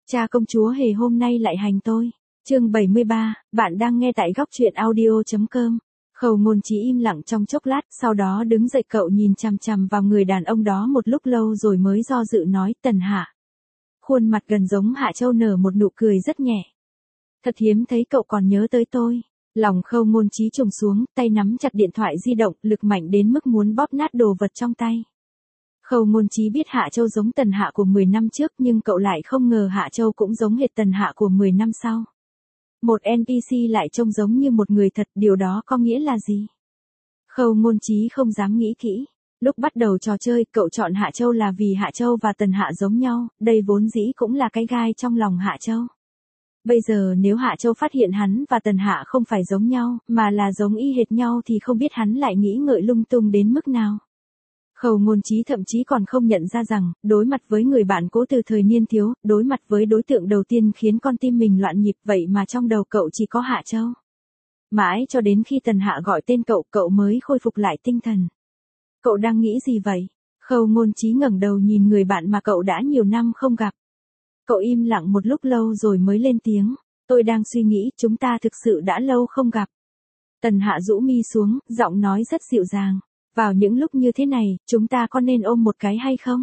Cha công chúa hề hôm nay lại hành tôi. Chương 73, bạn đang nghe tại góc truyện audio.com. Khâu Ngôn Chí im lặng trong chốc lát, sau đó đứng dậy. Cậu nhìn chằm chằm vào người đàn ông đó một lúc lâu rồi mới do dự nói, Tần Hạ. Khuôn mặt gần giống Hạ Châu nở một nụ cười rất nhẹ. Thật hiếm thấy cậu còn nhớ tới tôi. Lòng Khâu Ngôn Chí trùng xuống, tay nắm chặt điện thoại di động, lực mạnh đến mức muốn bóp nát đồ vật trong tay. Khâu Ngôn Chí biết Hạ Châu giống Tần Hạ của 10 năm trước, nhưng cậu lại không ngờ Hạ Châu cũng giống hệt Tần Hạ của 10 năm sau. Một NPC lại trông giống như một người thật, điều đó có nghĩa là gì? Khâu Ngôn Chí không dám nghĩ kỹ. Lúc bắt đầu trò chơi, cậu chọn Hạ Châu là vì Hạ Châu và Tần Hạ giống nhau, đây vốn dĩ cũng là cái gai trong lòng Hạ Châu. Bây giờ nếu Hạ Châu phát hiện hắn và Tần Hạ không phải giống nhau, mà là giống y hệt nhau thì không biết hắn lại nghĩ ngợi lung tung đến mức nào. Khâu Ngôn Chí thậm chí còn không nhận ra rằng, đối mặt với người bạn cũ từ thời niên thiếu, đối mặt với đối tượng đầu tiên khiến con tim mình loạn nhịp, vậy mà trong đầu cậu chỉ có Hạ Châu. Mãi cho đến khi Tần Hạ gọi tên cậu, cậu mới khôi phục lại tinh thần. Cậu đang nghĩ gì vậy? Khâu Ngôn Chí ngẩng đầu nhìn người bạn mà cậu đã nhiều năm không gặp. Cậu im lặng một lúc lâu rồi mới lên tiếng. Tôi đang suy nghĩ, chúng ta thực sự đã lâu không gặp. Tần Hạ rũ mi xuống, giọng nói rất dịu dàng. Vào những lúc như thế này, chúng ta có nên ôm một cái hay không?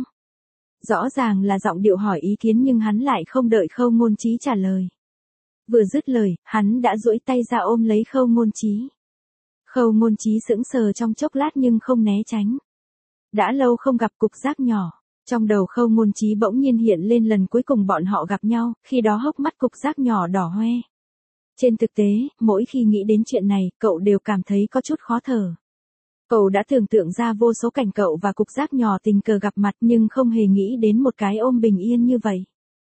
Rõ ràng là giọng điệu hỏi ý kiến nhưng hắn lại không đợi Khâu Ngôn Chí trả lời. Vừa dứt lời, hắn đã duỗi tay ra ôm lấy Khâu Ngôn Chí. Khâu Ngôn Chí sững sờ trong chốc lát nhưng không né tránh. Đã lâu không gặp cục giác nhỏ. Trong đầu Khâu Ngôn Chí bỗng nhiên hiện lên lần cuối cùng bọn họ gặp nhau, khi đó hốc mắt cục giác nhỏ đỏ hoe. Trên thực tế, mỗi khi nghĩ đến chuyện này, cậu đều cảm thấy có chút khó thở. Cậu đã tưởng tượng ra vô số cảnh cậu và cục giác nhỏ tình cờ gặp mặt nhưng không hề nghĩ đến một cái ôm bình yên như vậy.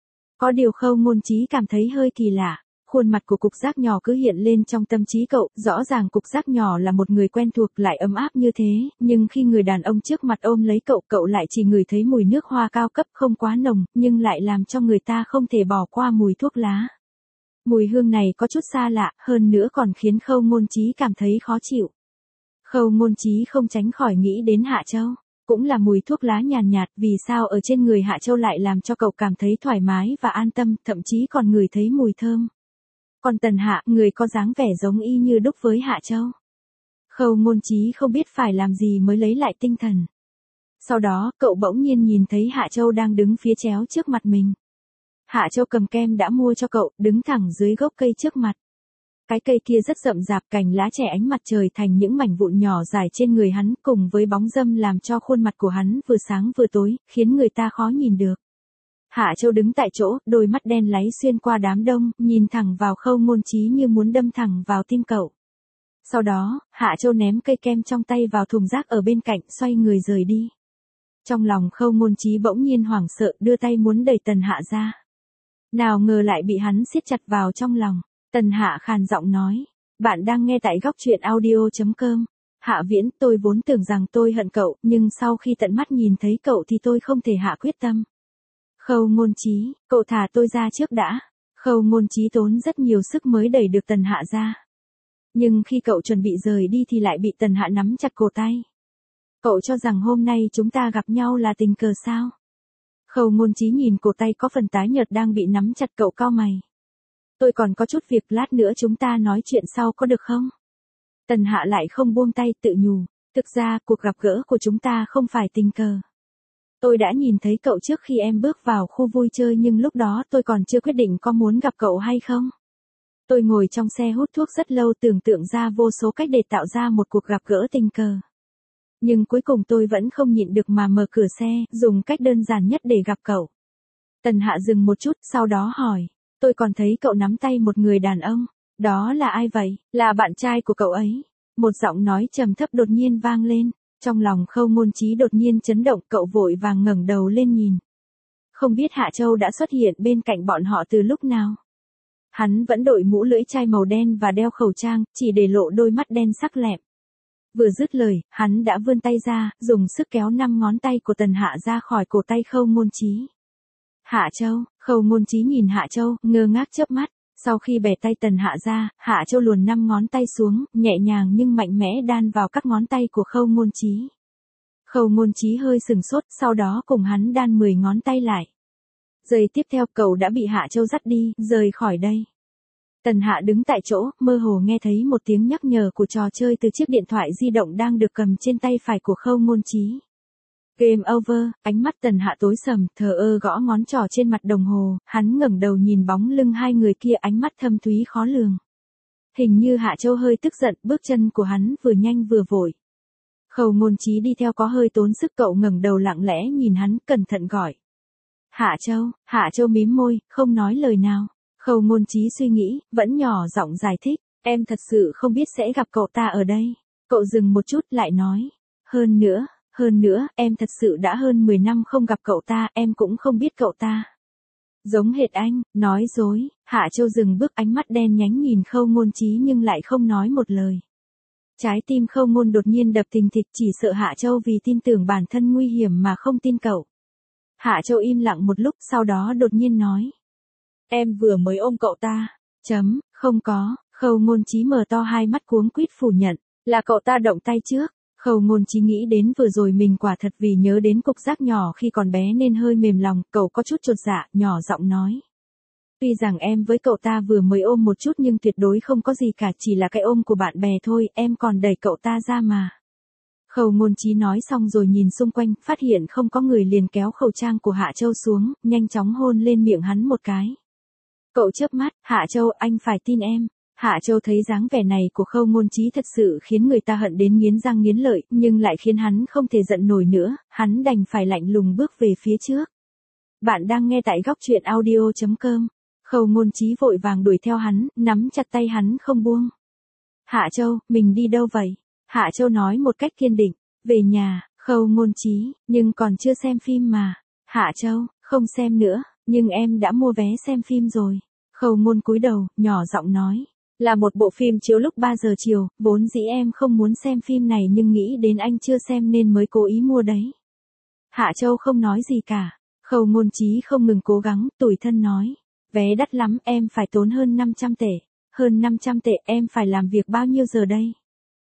Có điều Khâu Ngôn Chí cảm thấy hơi kỳ lạ. Khuôn mặt của cục giác nhỏ cứ hiện lên trong tâm trí cậu, rõ ràng cục giác nhỏ là một người quen thuộc lại ấm áp như thế, nhưng khi người đàn ông trước mặt ôm lấy cậu, cậu lại chỉ ngửi thấy mùi nước hoa cao cấp không quá nồng, nhưng lại làm cho người ta không thể bỏ qua mùi thuốc lá. Mùi hương này có chút xa lạ, hơn nữa còn khiến Khâu Ngôn Chí cảm thấy khó chịu. Khâu Ngôn Chí không tránh khỏi nghĩ đến Hạ Châu, cũng là mùi thuốc lá nhàn nhạt, vì sao ở trên người Hạ Châu lại làm cho cậu cảm thấy thoải mái và an tâm, thậm chí còn ngửi thấy mùi thơm. Còn Tần Hạ, người có dáng vẻ giống y như đúc với Hạ Châu. Khâu Ngôn Chí không biết phải làm gì mới lấy lại tinh thần. Sau đó, cậu bỗng nhiên nhìn thấy Hạ Châu đang đứng phía chéo trước mặt mình. Hạ Châu cầm kem đã mua cho cậu, đứng thẳng dưới gốc cây trước mặt. Cái cây kia rất rậm rạp, cành lá che ánh mặt trời thành những mảnh vụn nhỏ dài trên người hắn, cùng với bóng râm làm cho khuôn mặt của hắn vừa sáng vừa tối, khiến người ta khó nhìn được. Hạ Châu đứng tại chỗ, đôi mắt đen láy xuyên qua đám đông, nhìn thẳng vào Khâu Ngôn Chí như muốn đâm thẳng vào tim cậu. Sau đó, Hạ Châu ném cây kem trong tay vào thùng rác ở bên cạnh, xoay người rời đi. Trong lòng Khâu Ngôn Chí bỗng nhiên hoảng sợ, đưa tay muốn đẩy Tần Hạ ra. Nào ngờ lại bị hắn siết chặt vào trong lòng. Tần Hạ khàn giọng nói, bạn đang nghe tại góc truyện audio.com. Hạ Viễn, tôi vốn tưởng rằng tôi hận cậu, nhưng sau khi tận mắt nhìn thấy cậu thì tôi không thể hạ quyết tâm. Khâu Ngôn Chí, cậu thả tôi ra trước đã. Khâu Ngôn Chí tốn rất nhiều sức mới đẩy được Tần Hạ ra. Nhưng khi cậu chuẩn bị rời đi thì lại bị Tần Hạ nắm chặt cổ tay. Cậu cho rằng hôm nay chúng ta gặp nhau là tình cờ sao? Khâu Ngôn Chí nhìn cổ tay có phần tái nhợt đang bị nắm chặt, cậu cau mày. Tôi còn có chút việc, lát nữa chúng ta nói chuyện sau có được không? Tần Hạ lại không buông tay, tự nhủ. Thực ra, cuộc gặp gỡ của chúng ta không phải tình cờ. Tôi đã nhìn thấy cậu trước khi em bước vào khu vui chơi nhưng lúc đó tôi còn chưa quyết định có muốn gặp cậu hay không. Tôi ngồi trong xe hút thuốc rất lâu tưởng tượng ra vô số cách để tạo ra một cuộc gặp gỡ tình cờ. Nhưng cuối cùng tôi vẫn không nhịn được mà mở cửa xe, dùng cách đơn giản nhất để gặp cậu. Tần Hạ dừng một chút, sau đó hỏi. Tôi còn thấy cậu nắm tay một người đàn ông. Đó là ai vậy? Là bạn trai của cậu ấy. Một giọng nói trầm thấp đột nhiên vang lên. Trong lòng Khâu Ngôn Chí đột nhiên chấn động, cậu vội vàng ngẩng đầu lên nhìn. Không biết Hạ Châu đã xuất hiện bên cạnh bọn họ từ lúc nào. Hắn vẫn đội mũ lưỡi chai màu đen và đeo khẩu trang, chỉ để lộ đôi mắt đen sắc lẹm. Vừa dứt lời, hắn đã vươn tay ra, dùng sức kéo 5 ngón tay của Tần Hạ ra khỏi cổ tay Khâu Ngôn Chí. Hạ Châu, Khâu Ngôn Chí nhìn Hạ Châu, ngơ ngác chớp mắt. Sau khi bẻ tay Tần Hạ ra, Hạ Châu luồn 5 ngón tay xuống, nhẹ nhàng nhưng mạnh mẽ đan vào các ngón tay của Khâu Ngôn Chí. Khâu Ngôn Chí hơi sừng sốt, sau đó cùng hắn đan 10 ngón tay lại. Giây tiếp theo cậu đã bị Hạ Châu dắt đi, rời khỏi đây. Tần Hạ đứng tại chỗ, mơ hồ nghe thấy một tiếng nhắc nhở của trò chơi từ chiếc điện thoại di động đang được cầm trên tay phải của Khâu Ngôn Chí. Game over, ánh mắt Tần Hạ tối sầm, thờ ơ gõ ngón trỏ trên mặt đồng hồ, hắn ngẩng đầu nhìn bóng lưng hai người kia, ánh mắt thâm thúy khó lường. Hình như Hạ Châu hơi tức giận, bước chân của hắn vừa nhanh vừa vội. Khâu Ngôn Chí đi theo có hơi tốn sức, cậu ngẩng đầu lặng lẽ nhìn hắn, cẩn thận gọi. Hạ Châu mím môi, không nói lời nào. Khâu Ngôn Chí suy nghĩ, vẫn nhỏ giọng giải thích, em thật sự không biết sẽ gặp cậu ta ở đây. Cậu dừng một chút lại nói, hơn nữa, em thật sự đã hơn 10 năm không gặp cậu ta, em cũng không biết cậu ta. Giống hệt anh, nói dối. Hạ Châu dừng bước, ánh mắt đen nhánh nhìn Khâu Ngôn Chí nhưng lại không nói một lời. Trái tim Khâu Ngôn đột nhiên đập thình thịch, chỉ sợ Hạ Châu vì tin tưởng bản thân nguy hiểm mà không tin cậu. Hạ Châu im lặng một lúc, sau đó đột nhiên nói. Em vừa mới ôm cậu ta. Không có. Khâu Ngôn Chí mở to hai mắt cuống quýt phủ nhận, là cậu ta động tay trước. Khâu Ngôn Chí nghĩ đến vừa rồi mình quả thật vì nhớ đến cục giác nhỏ khi còn bé nên hơi mềm lòng, cậu có chút chột dạ, nhỏ giọng nói. Tuy rằng em với cậu ta vừa mới ôm một chút nhưng tuyệt đối không có gì cả, chỉ là cái ôm của bạn bè thôi, em còn đẩy cậu ta ra mà. Khâu Ngôn Chí nói xong rồi nhìn xung quanh, phát hiện không có người liền kéo khẩu trang của Hạ Châu xuống, nhanh chóng hôn lên miệng hắn một cái. Cậu chớp mắt, Hạ Châu, anh phải tin em. Hạ Châu thấy dáng vẻ này của Khâu Ngôn Chí thật sự khiến người ta hận đến nghiến răng nghiến lợi, nhưng lại khiến hắn không thể giận nổi nữa, hắn đành phải lạnh lùng bước về phía trước. Bạn đang nghe tại góc truyện audio.com. Khâu Ngôn Chí vội vàng đuổi theo hắn, nắm chặt tay hắn không buông. Hạ Châu, mình đi đâu vậy? Hạ Châu nói một cách kiên định, về nhà. Khâu Ngôn Chí, nhưng còn chưa xem phim mà. Hạ Châu, không xem nữa, nhưng em đã mua vé xem phim rồi. Khâu Ngôn cúi đầu, nhỏ giọng nói, là một bộ phim chiếu lúc 3 giờ chiều, vốn dĩ em không muốn xem phim này nhưng nghĩ đến anh chưa xem nên mới cố ý mua đấy. Hạ Châu không nói gì cả. Khâu Ngôn Chí không ngừng cố gắng, tủi thân nói, vé đắt lắm, em phải tốn hơn 500 tệ. Hơn 500 tệ, em phải làm việc bao nhiêu giờ đây?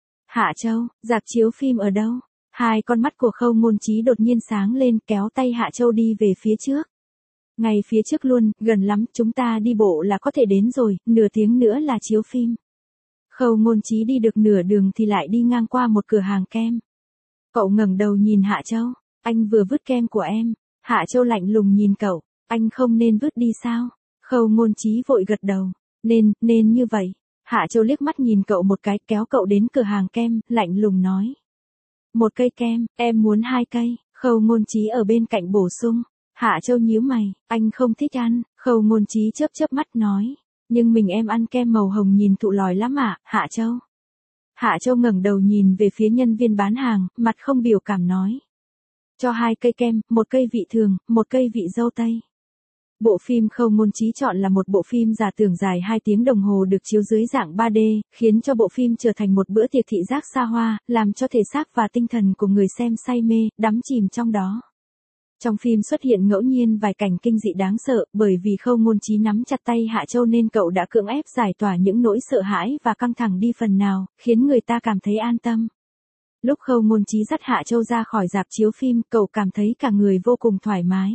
Hạ Châu, rạp chiếu phim ở đâu? Hai con mắt của Khâu Ngôn Chí đột nhiên sáng lên, kéo tay Hạ Châu đi về phía trước. Ngay phía trước luôn, gần lắm, chúng ta đi bộ là có thể đến rồi, nửa tiếng nữa là chiếu phim. Khâu Ngôn Chí đi được nửa đường thì lại đi ngang qua một cửa hàng kem. Cậu ngẩng đầu nhìn Hạ Châu, anh vừa vứt kem của em. Hạ Châu lạnh lùng nhìn cậu, anh không nên vứt đi sao? Khâu Ngôn Chí vội gật đầu, nên như vậy. Hạ Châu liếc mắt nhìn cậu một cái, kéo cậu đến cửa hàng kem, lạnh lùng nói. Một cây kem, em muốn 2 cây. Khâu Ngôn Chí ở bên cạnh bổ sung. Hạ Châu nhíu mày, anh không thích ăn. Khâu Ngôn Chí chớp chớp mắt nói, nhưng mình em ăn kem màu hồng nhìn thụ lòi lắm ạ, Hạ Châu. Hạ Châu ngẩng đầu nhìn về phía nhân viên bán hàng, mặt không biểu cảm nói. Cho 2 cây kem, một cây vị thường, một cây vị dâu tây. Bộ phim Khâu Ngôn Chí chọn là một bộ phim giả tưởng dài 2 tiếng đồng hồ được chiếu dưới dạng 3D, khiến cho bộ phim trở thành một bữa tiệc thị giác xa hoa, làm cho thể xác và tinh thần của người xem say mê, đắm chìm trong đó. Trong phim xuất hiện ngẫu nhiên vài cảnh kinh dị đáng sợ, bởi vì Khâu Ngôn Chí nắm chặt tay Hạ Châu nên cậu đã cưỡng ép giải tỏa những nỗi sợ hãi và căng thẳng đi phần nào, khiến người ta cảm thấy an tâm. Lúc Khâu Ngôn Chí dắt Hạ Châu ra khỏi rạp chiếu phim, cậu cảm thấy cả người vô cùng thoải mái.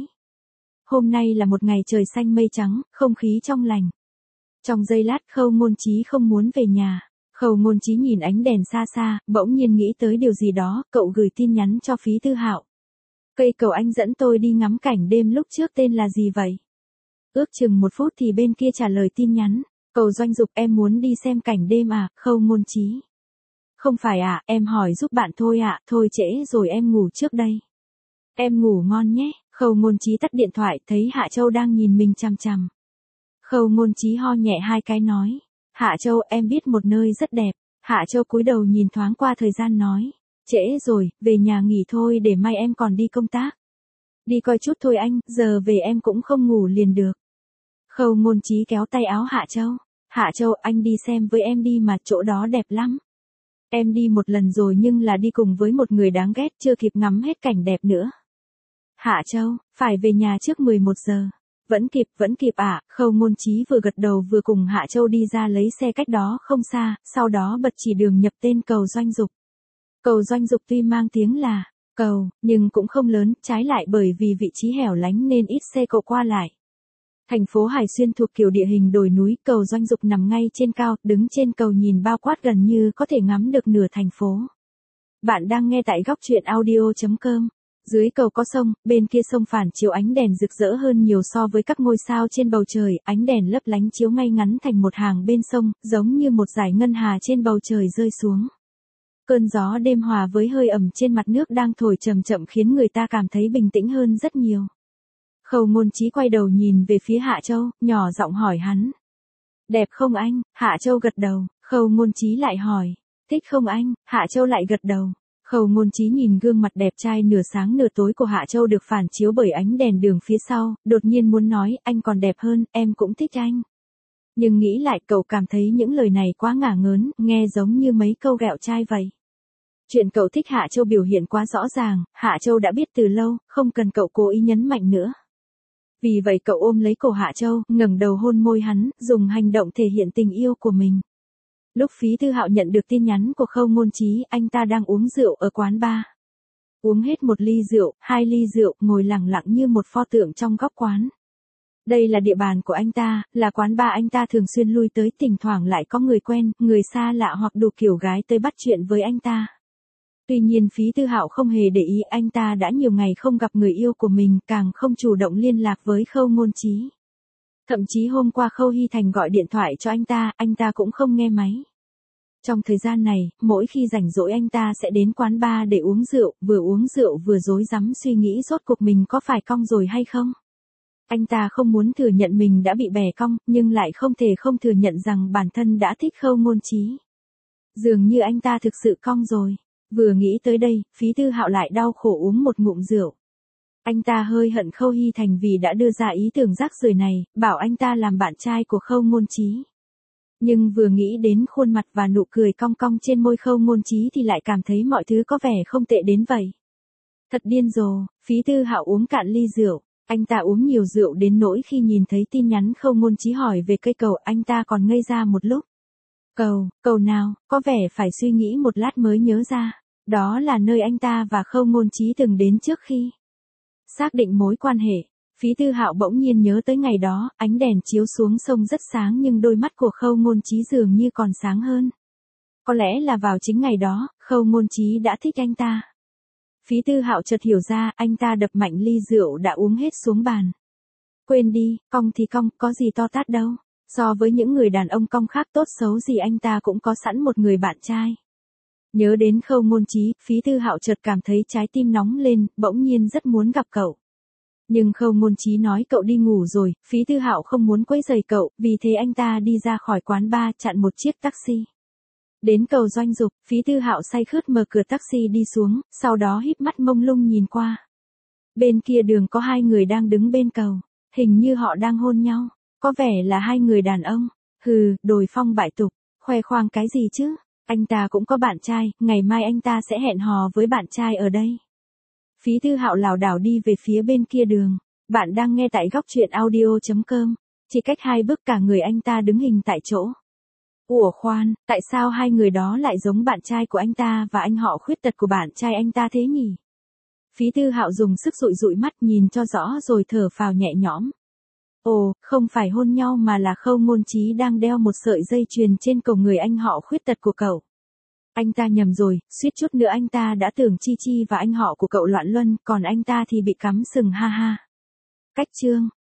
Hôm nay là một ngày trời xanh mây trắng, không khí trong lành. Trong giây lát Khâu Ngôn Chí không muốn về nhà. Khâu Ngôn Chí nhìn ánh đèn xa xa, bỗng nhiên nghĩ tới điều gì đó, cậu gửi tin nhắn cho Phí Tư Hạo. Cây cầu anh dẫn tôi đi ngắm cảnh đêm lúc trước tên là gì vậy? Ước chừng 1 phút thì bên kia trả lời tin nhắn. Cầu Doanh Dục, em muốn đi xem cảnh đêm à? Khâu Ngôn Chí. Không phải à, em hỏi giúp bạn thôi ạ, thôi trễ rồi em ngủ trước đây. Em ngủ ngon nhé. Khâu Ngôn Chí tắt điện thoại, thấy Hạ Châu đang nhìn mình chằm chằm. Khâu Ngôn Chí ho nhẹ 2 cái nói. Hạ Châu, em biết một nơi rất đẹp. Hạ Châu cúi đầu nhìn thoáng qua thời gian nói. Trễ rồi, về nhà nghỉ thôi, để mai em còn đi công tác. Đi coi chút thôi anh, giờ về em cũng không ngủ liền được. Khâu Ngôn Chí kéo tay áo Hạ Châu. Hạ Châu, anh đi xem với em đi mà, chỗ đó đẹp lắm. Em đi một lần rồi nhưng là đi cùng với một người đáng ghét, chưa kịp ngắm hết cảnh đẹp nữa. Hạ Châu, phải về nhà trước 11 giờ. Vẫn kịp ạ. Khâu Ngôn Chí vừa gật đầu vừa cùng Hạ Châu đi ra lấy xe cách đó không xa, sau đó bật chỉ đường nhập tên cầu Doanh Dục. Cầu Doanh Dục tuy mang tiếng là cầu, nhưng cũng không lớn, trái lại bởi vì vị trí hẻo lánh nên ít xe cộ qua lại. Thành phố Hải Xuyên thuộc kiểu địa hình đồi núi, cầu Doanh Dục nằm ngay trên cao, đứng trên cầu nhìn bao quát gần như có thể ngắm được nửa thành phố. Bạn đang nghe tại góc truyện audio.com. Dưới cầu có sông, bên kia sông phản chiếu ánh đèn rực rỡ hơn nhiều so với các ngôi sao trên bầu trời, ánh đèn lấp lánh chiếu ngay ngắn thành một hàng bên sông, giống như một dải ngân hà trên bầu trời rơi xuống. Cơn gió đêm hòa với hơi ẩm trên mặt nước đang thổi chậm chậm khiến người ta cảm thấy bình tĩnh hơn rất nhiều. Khâu Ngôn Chí quay đầu nhìn về phía Hạ Châu, nhỏ giọng hỏi hắn. Đẹp không anh? Hạ Châu gật đầu, Khâu Ngôn Chí lại hỏi. Thích không anh? Hạ Châu lại gật đầu. Khâu Ngôn Chí nhìn gương mặt đẹp trai nửa sáng nửa tối của Hạ Châu được phản chiếu bởi ánh đèn đường phía sau, đột nhiên muốn nói, anh còn đẹp hơn, em cũng thích anh. Nhưng nghĩ lại cậu cảm thấy những lời này quá ngả ngớn, nghe giống như mấy câu ghẹo trai vậy. Chuyện cậu thích Hạ Châu biểu hiện quá rõ ràng, Hạ Châu đã biết từ lâu, không cần cậu cố ý nhấn mạnh nữa. Vì vậy cậu ôm lấy cổ Hạ Châu, ngẩng đầu hôn môi hắn, dùng hành động thể hiện tình yêu của mình. Lúc Phí Thư Hạo nhận được tin nhắn của Khâu Ngôn Chí, anh ta đang uống rượu ở quán bar. Uống hết một ly rượu, 2 ly rượu, ngồi lặng lặng như một pho tượng trong góc quán. Đây là địa bàn của anh ta, là quán bar anh ta thường xuyên lui tới, thỉnh thoảng lại có người quen, người xa lạ hoặc đủ kiểu gái tới bắt chuyện với anh ta. Tuy nhiên Phí Thư Hạo không hề để ý, anh ta đã nhiều ngày không gặp người yêu của mình, càng không chủ động liên lạc với Khâu Ngôn Chí. Thậm chí hôm qua Khâu Hy Thành gọi điện thoại cho anh ta cũng không nghe máy. Trong thời gian này, mỗi khi rảnh rỗi anh ta sẽ đến quán bar để uống rượu vừa rối rắm suy nghĩ rốt cuộc mình có phải cong rồi hay không. Anh ta không muốn thừa nhận mình đã bị bẻ cong, nhưng lại không thể không thừa nhận rằng bản thân đã thích Khâu Ngôn Chí. Dường như anh ta thực sự cong rồi. Vừa nghĩ tới đây, Phí Thư Hạo lại đau khổ uống một ngụm rượu. Anh ta hơi hận Khâu Hy Thành vì đã đưa ra ý tưởng rác rưởi này, bảo anh ta làm bạn trai của Khâu Ngôn Chí. Nhưng vừa nghĩ đến khuôn mặt và nụ cười cong cong trên môi Khâu Ngôn Chí thì lại cảm thấy mọi thứ có vẻ không tệ đến vậy. Thật điên rồ, Phí Thư Hạo uống cạn ly rượu. Anh ta uống nhiều rượu đến nỗi khi nhìn thấy tin nhắn Khâu Ngôn Chí hỏi về cây cầu, anh ta còn ngây ra một lúc. Cầu nào, có vẻ phải suy nghĩ một lát mới nhớ ra. Đó là nơi anh ta và Khâu Ngôn Chí từng đến trước khi xác định mối quan hệ. Phí Thư Hạo bỗng nhiên nhớ tới ngày đó, ánh đèn chiếu xuống sông rất sáng nhưng đôi mắt của Khâu Ngôn Chí dường như còn sáng hơn. Có lẽ là vào chính ngày đó, Khâu Ngôn Chí đã thích anh ta. Phí Thư Hạo chợt hiểu ra, anh ta đập mạnh ly rượu đã uống hết xuống bàn. Quên đi, cong thì cong, có gì to tát đâu. So với những người đàn ông cong khác tốt xấu gì anh ta cũng có sẵn một người bạn trai. Nhớ đến Khâu Ngôn Chí, Phí Thư Hạo chợt cảm thấy trái tim nóng lên, bỗng nhiên rất muốn gặp cậu. Nhưng Khâu Ngôn Chí nói cậu đi ngủ rồi, Phí Thư Hạo không muốn quấy rầy cậu, vì thế anh ta đi ra khỏi quán bar chặn một chiếc taxi. Đến cầu Doanh Dục, Phí Thư Hạo say khướt mở cửa taxi đi xuống, sau đó híp mắt mông lung nhìn qua. Bên kia đường có 2 người đang đứng bên cầu, hình như họ đang hôn nhau, có vẻ là 2 người đàn ông. Hừ, đồi phong bại tục, khoe khoang cái gì chứ? Anh ta cũng có bạn trai, ngày mai anh ta sẽ hẹn hò với bạn trai ở đây. Phí Thư Hạo lảo đảo đi về phía bên kia đường. Bạn đang nghe tại góc truyện audio.com. Chỉ cách 2 bước cả người anh ta đứng hình tại chỗ. Ủa khoan, tại sao 2 người đó lại giống bạn trai của anh ta và anh họ khuyết tật của bạn trai anh ta thế nhỉ? Phí Thư Hạo dùng sức dụi dụi mắt nhìn cho rõ rồi thở phào nhẹ nhõm. Ồ, không phải hôn nhau mà là Khâu Ngôn Chí đang đeo một sợi dây chuyền trên cổ người anh họ khuyết tật của cậu. Anh ta nhầm rồi, suýt chút nữa anh ta đã tưởng Chi Chi và anh họ của cậu loạn luân, còn anh ta thì bị cắm sừng ha ha. Cách chương